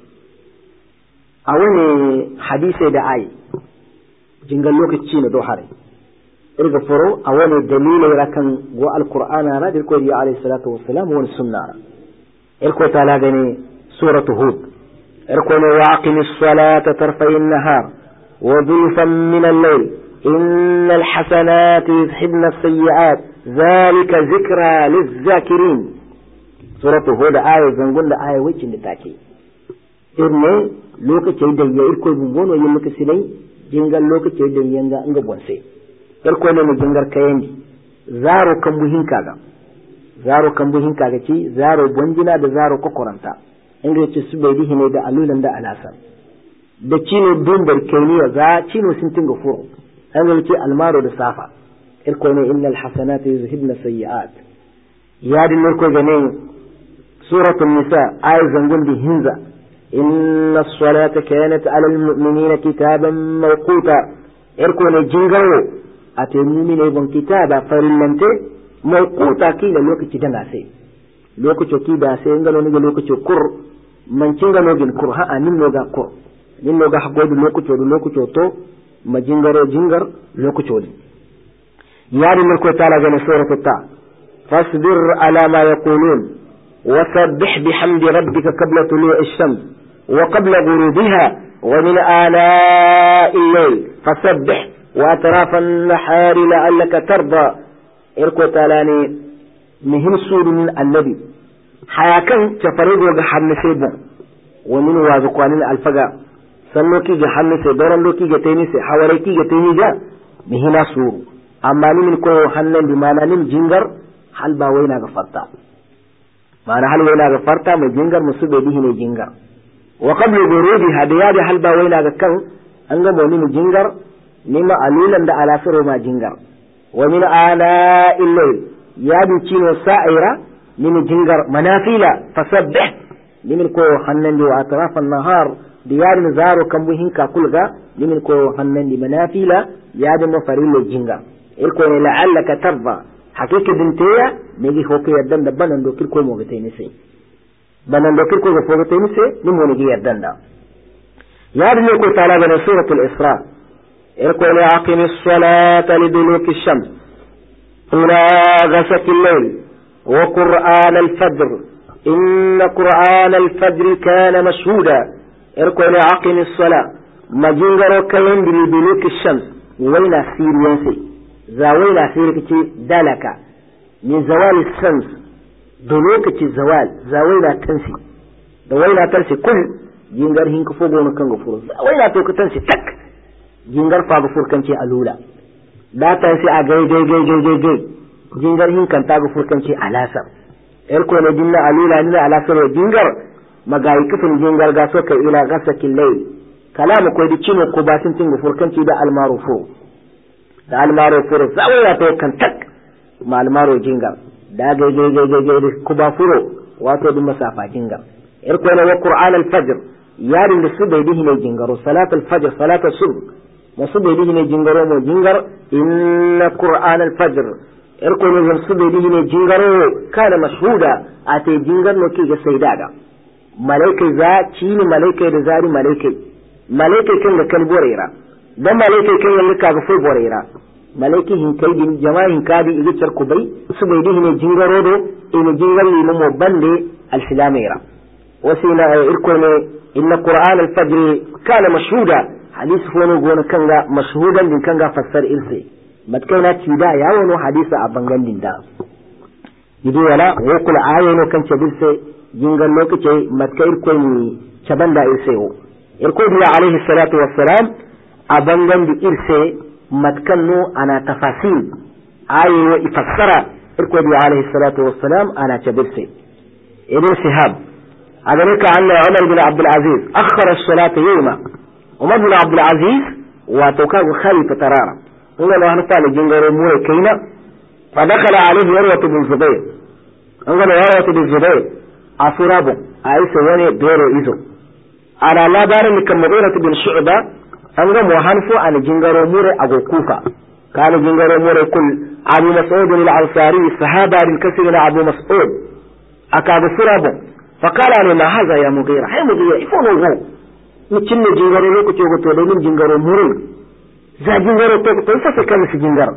a wani hadisi da ai jingal lokaci na do hare irga foro a wani dalilai rakan go alqur'ana ra da ko ya alayhi salatu wassalam wa sunna irko ta gane suratu hud irko ne waqimis salata tarfayin nahar wa dhulfan min al-layl إن الحسنات يذهبن السيئات ذلك ذكرى للذاكرين سورة هود آية زنقول آية ويتشن لتاكي إرني لوكا تشيدا يركو بمبون ويمك سلي جنغال لوكا تشيدا ينغا انغا بونسي يركو نمو جنغار كيندي زارو كمبوهين كاغا زارو كمبوهين كاغا تي زارو بونجنا دا زارو كوكورانتا انغا تسبي دي هنا دا ألولا دا ألاسا دا تشينو دون بركينية زا تشينو سنتين غفورو أنا لكي المارو دسافة إلكونا إن الحسنات يذهبن السيئات يادي نركو جنين سورة النساء آية زنقل دي هنزة إن الصلاة كانت على المؤمنين كتابا موقوتا إلكونا جنغو أتنمين إبن كتابا فرلنتي موقوتا كيلا لوكي دناسي لوكي كيدا سينغلو نيجا لوكي كر من تنغلو جن كر ها نموغا كر نموغا حقود لوكي تو ما جنجر جنجر لوكتولي يعني من تعالى جل سورة التاء فاصبر على ما يقولون وسبح بحمد ربك قبل طلوع الشمس وقبل غروبها ومن آلاء الليل فسبح وأطراف النحار لعلك ترضى إركو تعالى مهم سور من النبي حياكا تفريد وقحر نسيبا ومن واذقوان الفقا sanno ki ga hannu sai doron doki ga tayni sai haware ki ga tayni ga mihina suru amma ni min ko hannan bi mana nim jingar hal ba waina ga farta mana hal waina ga farta mai jingar musu be dihi ne jingar wa qablu burudi hadiya da hal ba waina ga kan an ga ni jingar ni ma alulan da alasiro ma jingar wa min ala illayl ya bi cino sa'ira ni jingar manafila fasabbih ni min ko hannan di wa atrafan nahar diyar zaro kan buhin ka kulga ni min ko hannan di manafila ya da mafarilla jingar irko ne la'allaka tarda hakika bintiya me gi hoke yaddan da banan do kirko mo gate ni sai banan do kirko go fogo tani sai ni mo ne gi yaddan da ya da ne ko tala ga suratul isra irko ne aqimis salata liduluki shams ila ghasaqi al-layl wa qur'an al-fajr inna qur'an al-fajr kana mashhuda irko ne aqimis salata majingaro kayan liduluki shams waina siriyan sai زاوينا سيرك دلك من زوال الشمس دلوك الزوال زاوينا تنسي زاوينا تنسي كل جنجر هنك فوقون كان غفور زاوينا توك تنسي تك جنجر فاغفور كانشي ألولا لا تنسي أجي جي جي جي جي جي جنجر هنك كان تاغفور كانشي ألاسر إلكو نجينا ألولا نلا ألاسر جنجر مغاي كفن جنجر غاسوك إلى غسك الليل كلام كويدي تشينو قباسين تنغفور كانشي دا المعروفو da almaro furo zawaya to kan tak ma almaro jingar da ga kuba furo wato dum masafa jingar irko na qur'an al-fajr yarin da su bai dihi ne jingaro salat al-fajr salat as-subh masu bai dihi ne jingaro mo jingar inna qur'an al-fajr irko ne su bai dihi ne jingaro kana mashhuda ate jingar no ke ga saidaga malaikai za cini malaikai da zari malaikai kan da kan borera dan malaikai kan yalla ka ga foi borera malaiki hin kai din jama'in kadi igi charku bai su bai dihi ne jingaro do ina jingalli mo bande al-filamira wasila irko ne inna qur'an al-fajr kana mashhuda hadith fono gona kanga mashhudan din kanga fassar ilse matkaina tida ya wono hadisa a bangan din da ido wala wo kula ayano kan cebilse jingal lokace matkair ko ni cabanda ilse o irko biya alaihi salatu wassalam a bangan di irse matkanno ana tafasil ayo ifassara irko biya alaihi salatu wassalam ana cebilse ibn sihab أدرك أن عمر بن عبد العزيز أخر الصلاة يوما عمر بن عبد العزيز وتوكاغ خليفة ترارا قلنا له نطال جنجر موي كينا فدخل عليه يروة بن زبير قال يروة بن زبير أفرابه أعيس وني دورو إيزو على لا دار لك مغيرة بن شعبة أنغم وحنفو عن جنجر موي أبو كوفة قال جنجر موي كل أبو مسعود العنصاري صحابة للكسر أبو مسعود أكاد فرابه فقال أنا ما هذا يا مغيرة هاي مغيرة يفونوا هو نتشن جنجارو لوكو تيوغو تولين جنجارو مورين زا جنجارو توكو تنسى سكالس جنجارو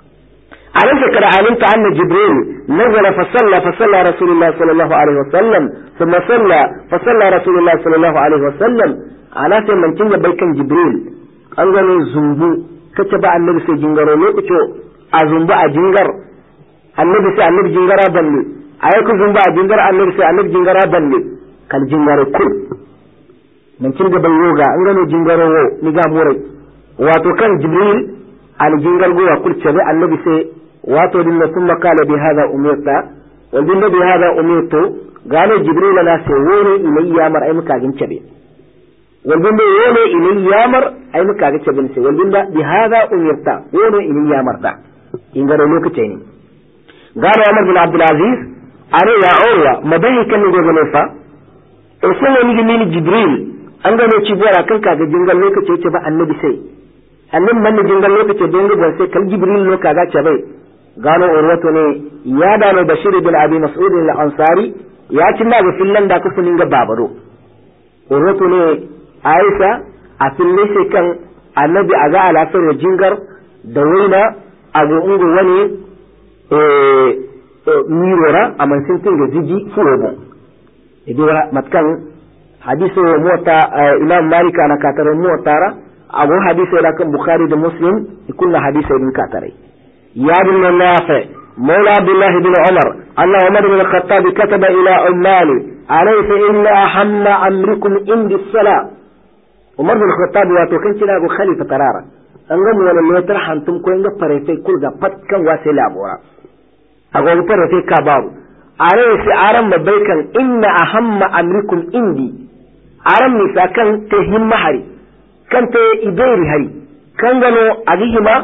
أليس قد علمت أن جبريل نزل فصلى رسول الله صلى الله عليه وسلم ثم فصلى رسول الله صلى الله عليه وسلم على من تنجا بيكن جبريل أنغني زنبو كتبع النبي سي جنجارو لوكو تو أزنبو أجنجار النبي سي النبي جنجارا بني ayako zumba a jingar annabi sai annabi jingara balle kal jingare kul man cinga ban yoga an gano jingaro wo ni ga murai wato kan jibril al jingar go wa kul cebe annabi sai wato din na thumma qala bi hada umirta wal din bi hada umirtu gano jibril na sai wone ilayya mar ay muka gin cebe wal din wone ilayya mar ay muka ga cebe sai wal din bi hada umirta wone ilayya mar da ingaro lokaci ne gano Umar bin Abdul Aziz أنا يا عروة مدهي كان يقول نفا إرسلنا نيجي من جبريل أنغا نتشبورا كان كاغا جنغال لوكا تيتبا النبي سي أنم من جنغال لوكا تيبينغ بوسي كال جبريل لوكا غا تشبي قالوا عروتني يا دانو بشير بن أبي مسعود الأنصاري يا تنا بفلن داكو فنينغ بابرو عروتني عائشة أفلن سي كان النبي أغا على سر جنغر دوينا أغو أنغو وني mirora aman sin tinga jiji furobo idora matkan hadiso mota imam malik ana katara motara abu hadiso da kan bukhari da muslim kullu hadiso din katare ya bin nafi مولى عبد الله بن عمر أن عمر بن الخطاب كتب إلى عمال عليه إن أهم أمركم عند الصلاة Umar bin Khattab wato kan kira go khalifa tarara an ga mu wala letar hantum ko nga farete kulga patkan wase labora ago farete ka babu are sai aran mabaikan inna ahamma amrikum indi aran ni sakan te himma hari kan te iberi hari kan gano agihima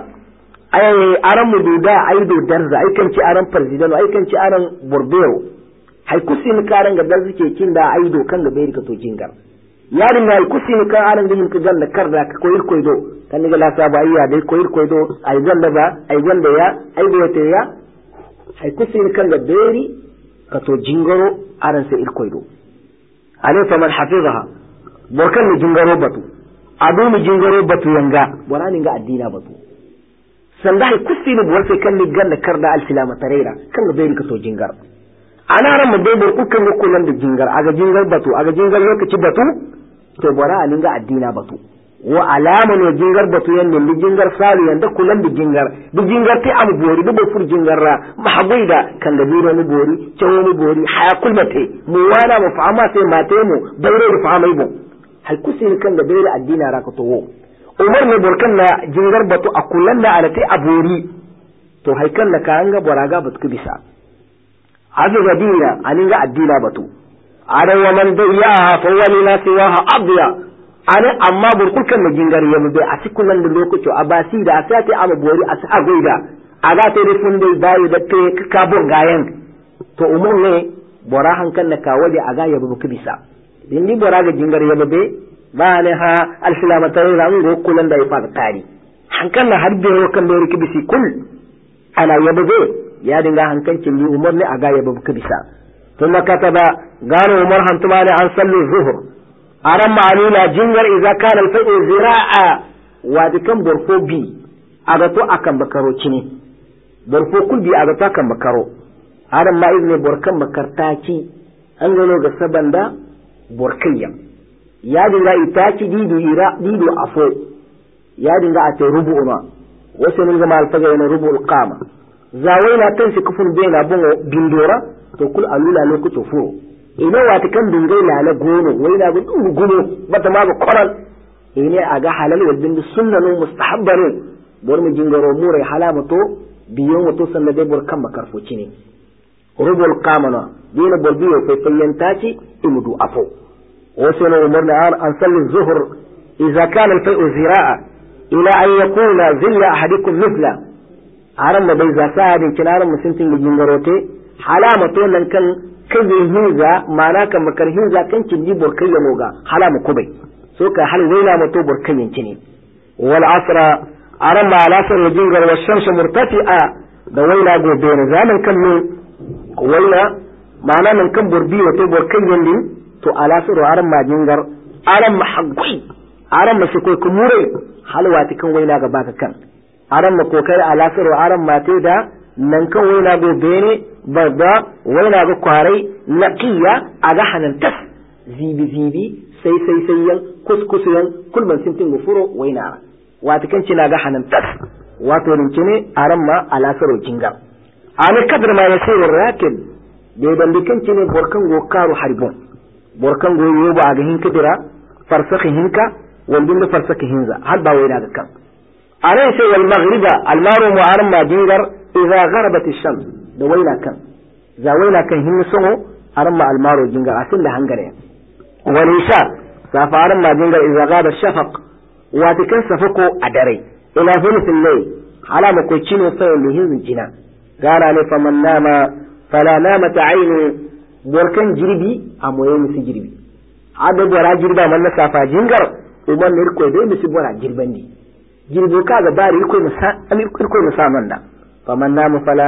ay aran mududa aido darza ai kan ci aran president ai kan ci aran borbero hay kusin karan ga darza ke kinda aido kan ga beri ka to jingar yarin na kusin ka aran din ka galla karda ka koyir koydo kan ga la saba ayya dai koyir koydo ay galla ba ay galla ya ay do te ya hay kusin kan ga beri ka to jingaro aran sai ir koydo ale fa man hafizaha borkan ni jingaro batu adu mi jingaro batu yanga borani ga addina batu sanda hay kusin bo sai kan ni galla karda al silama tarera kan ga beri ka to jingar ana ran mu dai bor kukan ko kullun da jingar aga jingar lokaci batu to bora alinga addina batu wa alama ne jingar batu yan ne jingar salu yanda kullun da jingar ti am bori da bofur jingarra mahabuida kan da biro mu bori cewo mu bori haya kulmate mu wana mu fama sai mate mu bayro da fama ibo hal kusin kan da bayro addina ra ka to umar ne borkan na jingar batu a kullun da alati abori to haikan na ka anga boraga batu bisa azuga dina aninga addina batu ada wa man dayya fa wali la siwaha abya ana amma burkukan na jingar yamu be a cikin nan da lokaci abasi da asati ama bori a sa goida aga te da sun dai bayi da te ka bon gayan to umur ne bora hankan na ka waje aga yabu buku bisa dindi bora ga jingar yamu be ba ne ha alfilamatan ran go kulan da ya fa tari hankan na harbe kan da riki bisi kul ana yabu be ya dinga hankancin ni umar ne aga yabu buku bisa ثم كتب قال عمر هنتمان عن صلي الظهر أرم علينا جنجر إذا كان الفئ زراعة وادكم برفو بي أغتو أكم بكرو چني برفو كل بي أغتو أكم بكرو أرم ما إذن بركم بكرتاكي أنجلو غسبان دا بركيا يا دنگا إتاكي ديدو أفو يا دنگا أتي ربونا وسننغ ما الفجر ربو القامة زاوينا تنسي كفن بينا بندورة to kul alula lokaci furo ina wata kan dingai lala gono wai na gudu gumo bata ma ga koral ine aga halal wal bin sunnanu mustahabbaru bor mu jingaro mure halama to biyon wato sanna dai bor kan makarfoci ne rubul qamana dina bor biyo fa fayyantati imudu afo wasana umarna an salli zuhr idza kana al-fai'u zira'a ila an yakuna zilla ahadikum mithla aran ma bai za sa'adin kinaran musuntin jingarote halama to nan kan kaje hinza mana kan makar hinza kan kinji burkai ya moga halama kubai so ka hal waila mato burkai yanci ne wal asra arama al asr jingar wa shams murtafi'a da waila gobe ne zaman kan ne waila mana nan kan burbi wato burkai yandin to al asr arama jingar aram mahqi aram shi ko kumure halwati kan waila ga baka kan aram ko kai al asr aram mate da nan kan waina gobe ne babba waina ga kwarai naqiya aga hanan tas zibi sai yan kuskusiyan kulman sintin gufuro waina wata kan cina ga hanan tas wato rinci ne aran ma alasaro jinga ana kadar ma yasiru rakib da dan dikan cine borkan go karu harbon borkan go yoba aga hin kadira farsakh hinka wandin da farsakh hinza har ba waina ga kan ana sai wal maghriba al maru mu'aram ma jingar إذا غربت الشمس دوينا كان زاوينا كان هم سمو أرمى المارو جنجر أسل لهنجرين والإشاء سافا أرمى جنجر إذا غاب الشفق واتكن سفقو أدري إلى ثلث الليل على ما كوتشينو فيو لهن الجنان قال عليه فمن نام فلا نامت عينه بوركن جربي أمو يمسي جربي عدد ولا جربا من سافا جنجر ومن نركو دي مسيب ولا جربندي جربو كاغا باري يركو مسامنا فمن نام فلا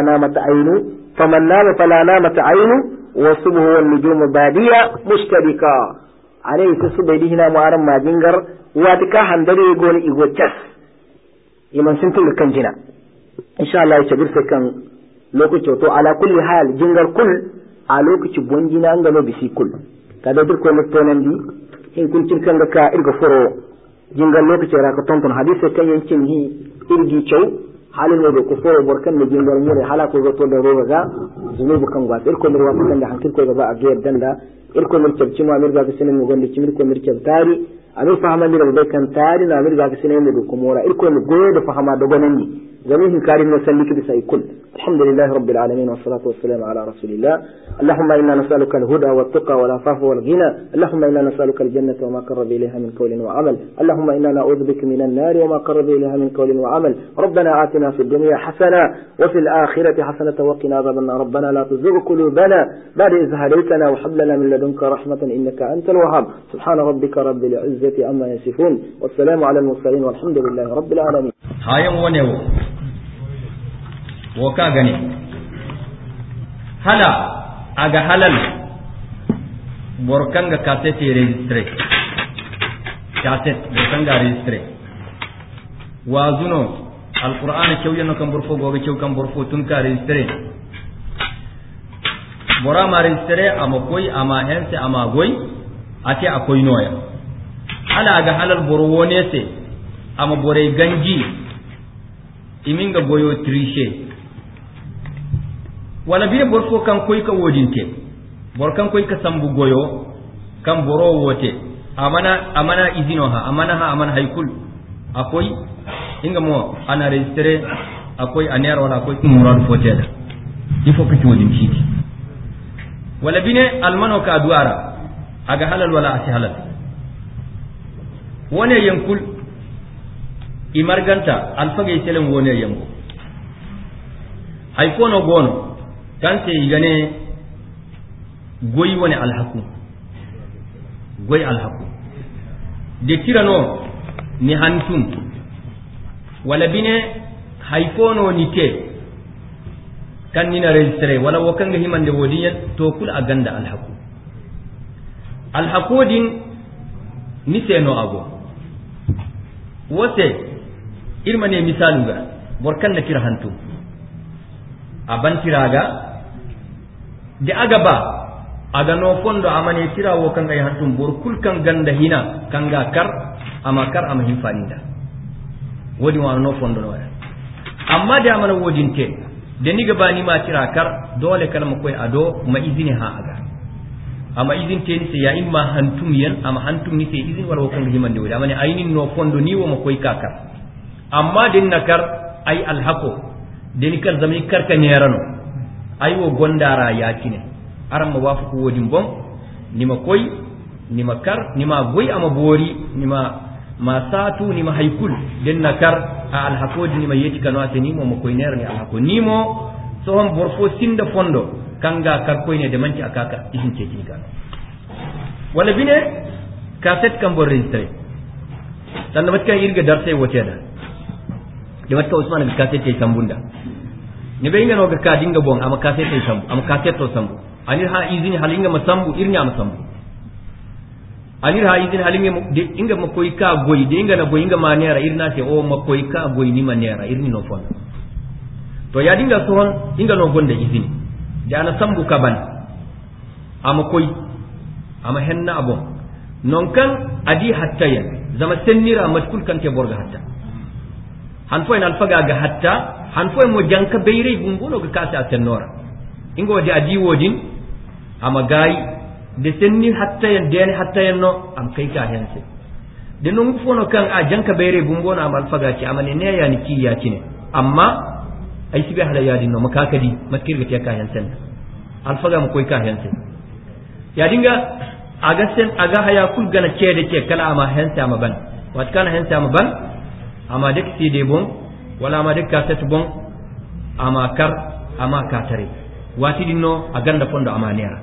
نامت عينه وصبه والنجوم بادية مشتبكة عليه تصبح هنا معرم ما جنجر واتكا هندري يقول إيقو تشس يمن سنتل كان جنا إن شاء الله يشبر سكن لوكو تشوتو على كل حال جنجر كل علوكو تشبون جنا انغلو بسي كل كذا دركو مستونن دي إن كنت كان لك إرغو فرو جنجر لوكو تشراكو تنطن حديث كان ينشن هي إرغي تشو halin ne da ku fara barkan da jingar mure hala ko zato da roba ga zunubu kan gwa irko mir wasu kan da hankil ko gaba a gayar danda irko mir tabci ma mir ga sinin mu gonda cimir ko mir tabtari amin fahama mi bai kan tari na mir ga kisine mu du kumora irko mu goyo da fahama da gonanni جميع كارم نسلك بسي كل الحمد لله رب العالمين والصلاة والسلام على رسول الله اللهم إنا نسألك الهدى والتقى والعفاف والغنى اللهم إنا نسألك الجنة وما قرب إليها من قول وعمل اللهم إنا نعوذ بك من النار وما قرب إليها من قول وعمل ربنا آتنا في الدنيا حسنة وفي الآخرة حسنة وقنا عذاب النار ربنا لا تزغ قلوبنا بعد إذ هديتنا وهب لنا من لدنك رحمة إنك أنت الوهاب سبحان ربك رب العزة عما يصفون والسلام على المرسلين والحمد لله رب العالمين woka gani hala aga halal borkanga cassette registre borkanga registre wazuno alquran cewyano kam borfo gobe cew kam borfo tun ka registre bora ma registre ama koy ama hense ama goy ate akoy noya hala aga halal boro wonese ama bore ganji iminga goyo triche wala biye borfo kan koy ka wodinte bor kan koy ka sambu goyo kan boro wote amana izino ha amana haykul akoy inga mo ana registre akoy aner wala akoy murad foteda il faut que tu wodin ci wala bine almano ka duara aga halal wala asi halal wone yankul imarganta alfage selen wone yango hay kono gono kan sai gane goyi wani alhaku da kirano ni hantum wala bine haifono ni te kan nina registre wala wakan ga himan da wodiyan to kul a ganda alhaku din ni seno ago wote irma ne misalu ga borkan na kira hantum aban tiraga da aga ba aga no fondo amane tirawo kan ga hantum bor kul kan ganda hina kan ga kar ama hinfaninda wodi wa no fondo no amma da amana wodinte da ni ga bani ma tira kar dole kalma koy ado ma izini ha aga ama izin te ni ya imma hantum yan ama hantum ni te izin wala kan himande wodi amane ayinin no fondo ni wo ma koy kakar amma din nakar ay alhaqo den kar zami karka nerano ay wo gondara yakine aram ma wafu ko wodin bon nima koy nima kar nima goy ama bori nima ma satu nima haykul den nakar a alhaqodi nima yeti kanu ateni mo mo koy nerani alhaqo nimo so hon borfo sinda fondo kanga kar koy ne de manci akaka isin ceki kan wala bine cassette kam bo registre tan bat kan irga darse woteda de wat ka usman bi cassette tay sambunda ni be inga no ga ka dinga bon ama cassette tay sambu ama cassette to sambu anir ha izini halinga masambu irnya masambu anir ha izini halinga de inga makoy ka goy de inga na goy inga manera irna se o makoy ka goy ni manera irni no fon to ya dinga sohon inga no gonda izini de ana sambu kaban ama koy ama henna abon non kan adi hatta yan zama sennira matkul kan ke borga hatta han fo en alfaga ga hatta han fo mo janka beyre gumbuno ga kasa tennora ingo de adi wodin ama gayi de senni hatta yan de hatta yan no am kai ka hense de no fono kan a janka beyre gumbono am alfaga ci amane ne yani ki ya ci ne amma ay sibe hala yadi no makakadi matkirga te ka hensen alfaga mo koy ka hense ya dinga aga sen aga haya kul gana cede ke kala ama hense ama ban wat kana hense ama ban ama dek CD bon wala ama dek cassette bon ama kar ama katare wati dinno aganda fondo ama nera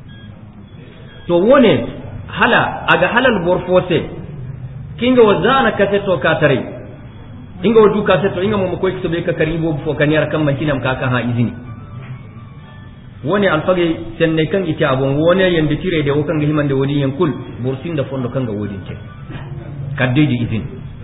to wone hala aga halal borfose kinga wazana cassette o katare inga wadu cassette inga mo ko iksobe ka karibo fo kanera kam mantinam kaka ha izini woni alfage senne kan ite abon woni yende tire de wokan himande wodi yankul borsin da fondo kanga wodi ce kaddeji izin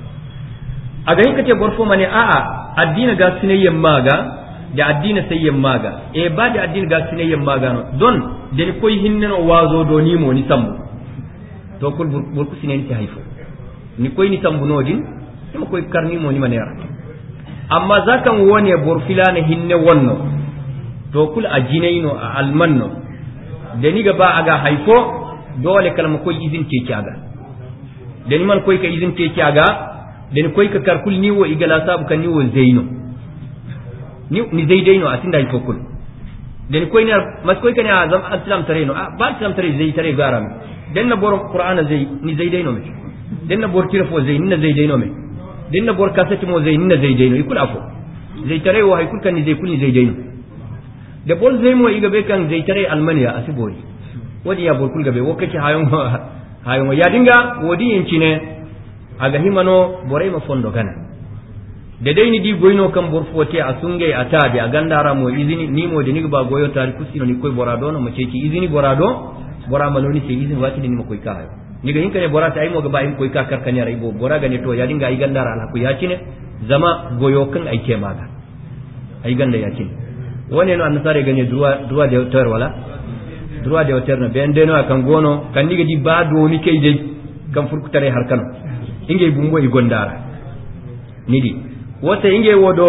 aga hinkate borfo mane a addina ga sinayyan maga da addina sayyan maga e ba da addina ga sinayyan maga no don den koy hinneno wazo do ni mo ni sambu to kul burku sinen ti hayfo ni koy ni sambu nodin ni koy karni mo ni manera amma zakan woni borfilana hinne wonno to kul a jinaino a almanno da ni gaba aga haifo dole kalma koy izin ce kiaga deni man koy ka izin te kiaga deni koy ka karkul ni wo igala sabu kan ni wo zaino ni zaidaino atinda ifokul deni koy ne mas koy kan azam islam tare no ba islam tare zai tare garam den na bor qur'ana zai ni zaidaino me den na bor tirafo zai ni zaidaino me den na bor kasati mo zai ni zaidaino ikul afo zai tare wo haykul kan ni zai kul ni zaidaino da bol zai mo iga be kan zai tare almaniya asibori wadi ya bor kul gabe wokati hayon ya dinga wodi yincine aga himano borai ma fondo gana da dai ni di goyno kan bor fote a sungai ata da gandara mo izini ni mo de ni ba goyo tari kusino ni koy borado no mace ki izini borado bora maloni sai izini wati ni mo koy ka hayo ni ga hinka ne bora sai mo ga ba in koy ka karkanya rai bo bora ga ne to ya dinga ai gandara ala ku ya cine zama goyo kan ai ke maga ai ganda ya cine wone no annasare gane duwa da tawar wala droit de auteur na ben deno kan gono kan diga di ba do ni kay dai kan furkutare har kan inge bumbo i gondara nidi wote inge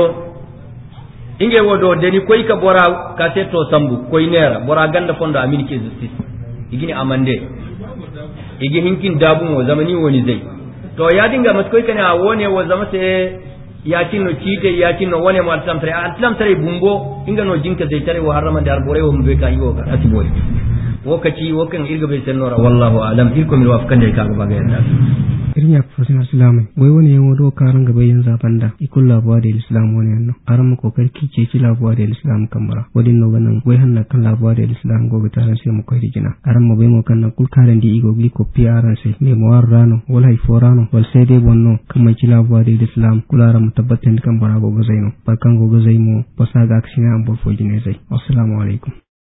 wodo deni koy ka bora ka te to sambu koy nera bora ganda fondo amini ke justice igini amande igi hinkin dabu mo zamani woni zai to ya dinga mas koy kana wone wo zama se ya tinno cite ya tinno wone mo atlam tare bumbo inga no jinka zai tare wo harama dar bore wo mbe ka yiwo ka atibori wokaci wokan irga bai sannora wallahu alam irko mi wafkan da ka ga yanda irin ya fasin islamai wai wani yawo do karan gaba yin zabanda ikul labuwa da islam wani yanno aran mu kokar kice ci labuwa da islam kamara wadin no ganan wai hanna kan labuwa da islam gobe taran sai mu kai rigina aran mu bai mu kan nan kul karan di igo gli ko piaran sai me mo warrano wala hay forano wal sai dai bonno kamar ci labuwa da islam kularan mu tabbatan kan bara gogo zaino barkan gogo zaimo basaga aksina an bo fojine zai assalamu alaikum